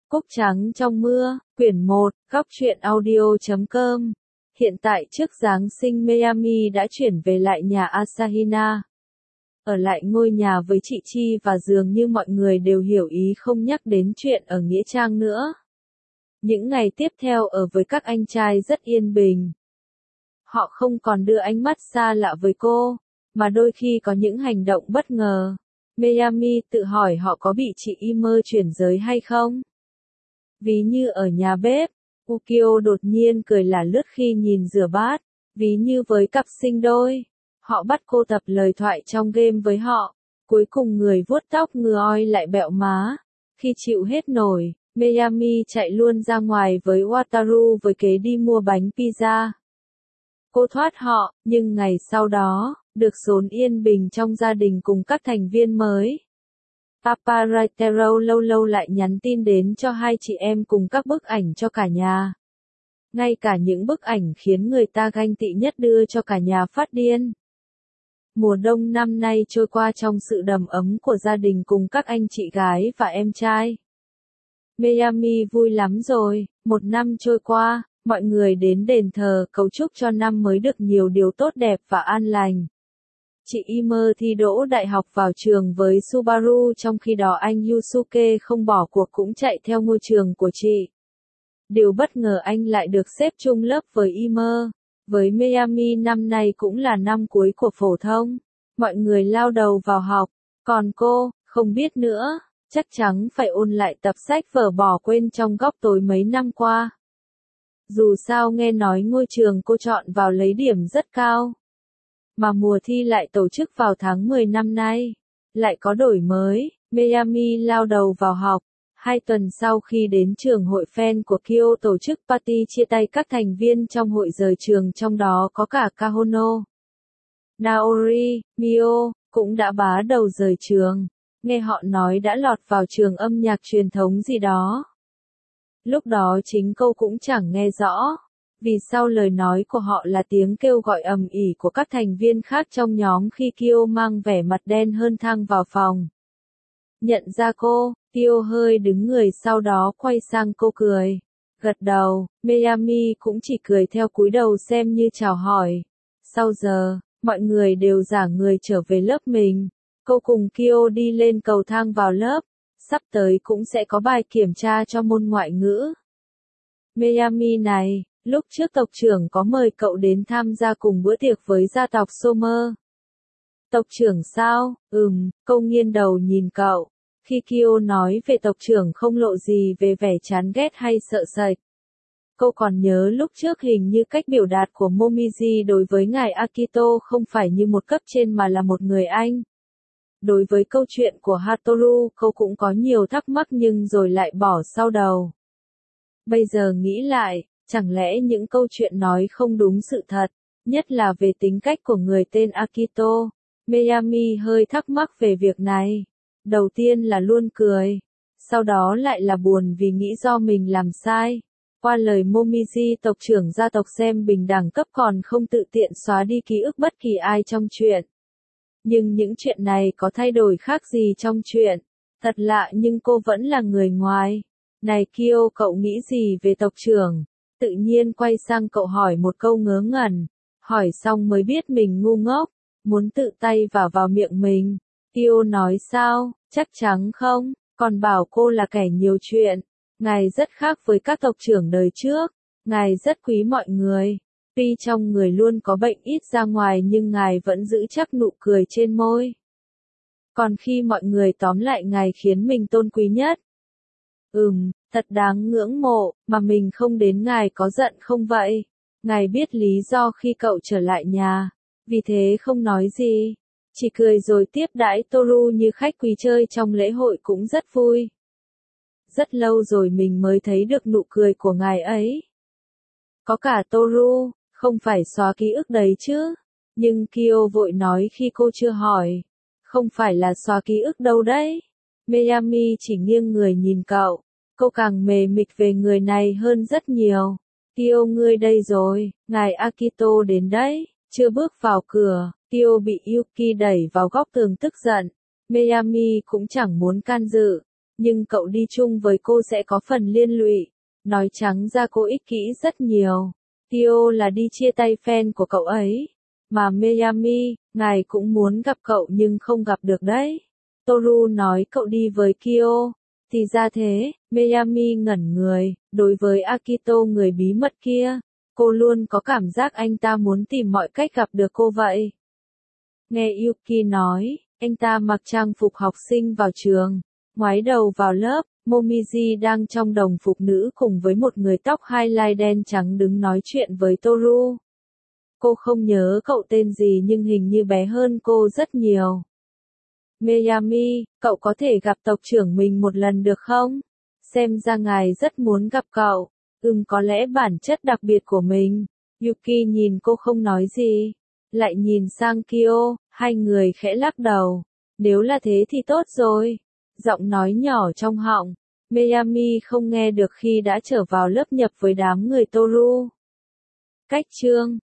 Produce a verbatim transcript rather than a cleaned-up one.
Cúc trắng trong mưa, quyển một, góc truyện audio chấm com. Hiện tại trước Giáng sinh Miami đã chuyển về lại nhà Asahina. Ở lại ngôi nhà với chị Chi và dường như mọi người đều hiểu ý không nhắc đến chuyện ở Nghĩa Trang nữa. Những ngày tiếp theo ở với các anh trai rất yên bình. Họ không còn đưa ánh mắt xa lạ với cô, mà đôi khi có những hành động bất ngờ. Miami tự hỏi họ có bị chị Imer chuyển giới hay không? Ví như ở nhà bếp, Ukyo đột nhiên cười là lướt khi nhìn rửa bát. Ví như với cặp sinh đôi, họ bắt cô tập lời thoại trong game với họ. Cuối cùng người vuốt tóc ngừa oi lại bẹo má. Khi chịu hết nổi, Miami chạy luôn ra ngoài với Wataru với kế đi mua bánh pizza. Cô thoát họ, nhưng ngày sau đó, được xốn yên bình trong gia đình cùng các thành viên mới. Papa Raitero lâu lâu lại nhắn tin đến cho hai chị em cùng các bức ảnh cho cả nhà. Ngay cả những bức ảnh khiến người ta ganh tị nhất đưa cho cả nhà phát điên. Mùa đông năm nay trôi qua trong sự đầm ấm của gia đình cùng các anh chị gái và em trai. Miami vui lắm rồi, một năm trôi qua, mọi người đến đền thờ cầu chúc cho năm mới được nhiều điều tốt đẹp và an lành. Chị Imer thi đỗ đại học vào trường với Subaru trong khi đó anh Yusuke không bỏ cuộc cũng chạy theo ngôi trường của chị. Điều bất ngờ anh lại được xếp chung lớp với Imer. Với Miami năm nay cũng là năm cuối của phổ thông. Mọi người lao đầu vào học. Còn cô, không biết nữa, chắc chắn phải ôn lại tập sách vở bỏ quên trong góc tối mấy năm qua. Dù sao nghe nói ngôi trường cô chọn vào lấy điểm rất cao. Mà mùa thi lại tổ chức vào tháng mười năm nay. Lại có đổi mới, Miami lao đầu vào học. Hai tuần sau khi đến trường hội fan của Kyo tổ chức party chia tay các thành viên trong hội rời trường trong đó có cả Kahono. Naori, Mio, cũng đã bá đầu rời trường. Nghe họ nói đã lọt vào trường âm nhạc truyền thống gì đó. Lúc đó chính cô cũng chẳng nghe rõ. Vì sau lời nói của họ là tiếng kêu gọi ầm ĩ của các thành viên khác trong nhóm khi Kyo mang vẻ mặt đen hơn thang vào phòng. Nhận ra cô, Kyo hơi đứng người sau đó quay sang cô cười. Gật đầu, Miami cũng chỉ cười theo cúi đầu xem như chào hỏi. Sau giờ, mọi người đều giả người trở về lớp mình. Cô cùng Kyo đi lên cầu thang vào lớp. Sắp tới cũng sẽ có bài kiểm tra cho môn ngoại ngữ. Miami này, lúc trước tộc trưởng có mời cậu đến tham gia cùng bữa tiệc với gia tộc Sommer. Tộc trưởng sao? Ừm, cô nghiêng đầu nhìn cậu. Khi Kyo nói về tộc trưởng không lộ gì về vẻ chán ghét hay sợ sệt. Cô còn nhớ lúc trước hình như cách biểu đạt của Momiji đối với ngài Akito không phải như một cấp trên mà là một người anh. Đối với câu chuyện của Hatoru, cô cũng có nhiều thắc mắc nhưng rồi lại bỏ sau đầu. Bây giờ nghĩ lại, chẳng lẽ những câu chuyện nói không đúng sự thật, nhất là về tính cách của người tên Akito. Miami hơi thắc mắc về việc này. Đầu tiên là luôn cười, sau đó lại là buồn vì nghĩ do mình làm sai. Qua lời Momiji tộc trưởng gia tộc xem bình đẳng cấp còn không tự tiện xóa đi ký ức bất kỳ ai trong chuyện. Nhưng những chuyện này có thay đổi khác gì trong chuyện? Thật lạ nhưng cô vẫn là người ngoài. Này Kyo, cậu nghĩ gì về tộc trưởng? Tự nhiên quay sang cậu hỏi một câu ngớ ngẩn. Hỏi xong mới biết mình ngu ngốc, muốn tự tay vào vào miệng mình. Kyo nói sao, chắc chắn không, còn bảo cô là kẻ nhiều chuyện. Ngài rất khác với các tộc trưởng đời trước, ngài rất quý mọi người. Tuy trong người luôn có bệnh ít ra ngoài nhưng ngài vẫn giữ chắc nụ cười trên môi. Còn khi mọi người tóm lại ngài khiến mình tôn quý nhất. Ừm, thật đáng ngưỡng mộ, mà mình không đến ngài có giận không vậy? Ngài biết lý do khi cậu trở lại nhà, vì thế không nói gì. Chỉ cười rồi tiếp đãi Toru như khách quý chơi trong lễ hội cũng rất vui. Rất lâu rồi mình mới thấy được nụ cười của ngài ấy. Có cả Toru, không phải xóa ký ức đấy chứ. Nhưng Kyo vội nói khi cô chưa hỏi. Không phải là xóa ký ức đâu đấy. Miami chỉ nghiêng người nhìn cậu. Cô càng mề mịt về người này hơn rất nhiều. Kyo ngươi đây rồi, ngài Akito đến đấy. Chưa bước vào cửa, Kyo bị Yuki đẩy vào góc tường tức giận. Miami cũng chẳng muốn can dự. nhưng cậu đi chung với cô sẽ có phần liên lụy. Nói trắng ra cô ích kỷ rất nhiều. Kyo là đi chia tay fan của cậu ấy. Mà Miami, ngài cũng muốn gặp cậu nhưng không gặp được đấy. Toru nói cậu đi với Kyo. Thì ra thế, Miami ngẩn người, đối với Akito người bí mật kia, cô luôn có cảm giác anh ta muốn tìm mọi cách gặp được cô vậy. Nghe Yuki nói, anh ta mặc trang phục học sinh vào trường, ngoái đầu vào lớp, Momiji đang trong đồng phục nữ cùng với một người tóc highlight đen trắng đứng nói chuyện với Toru. Cô không nhớ cậu tên gì nhưng hình như bé hơn cô rất nhiều. Miami, cậu có thể gặp tộc trưởng mình một lần được không? Xem ra ngài rất muốn gặp cậu. Ừm, có lẽ bản chất đặc biệt của mình. Yuki nhìn cô không nói gì. Lại nhìn sang Kyo, hai người khẽ lắc đầu. Nếu là thế thì tốt rồi. Giọng nói nhỏ trong họng. Miami không nghe được khi đã trở vào lớp nhập với đám người Toru. Cách chương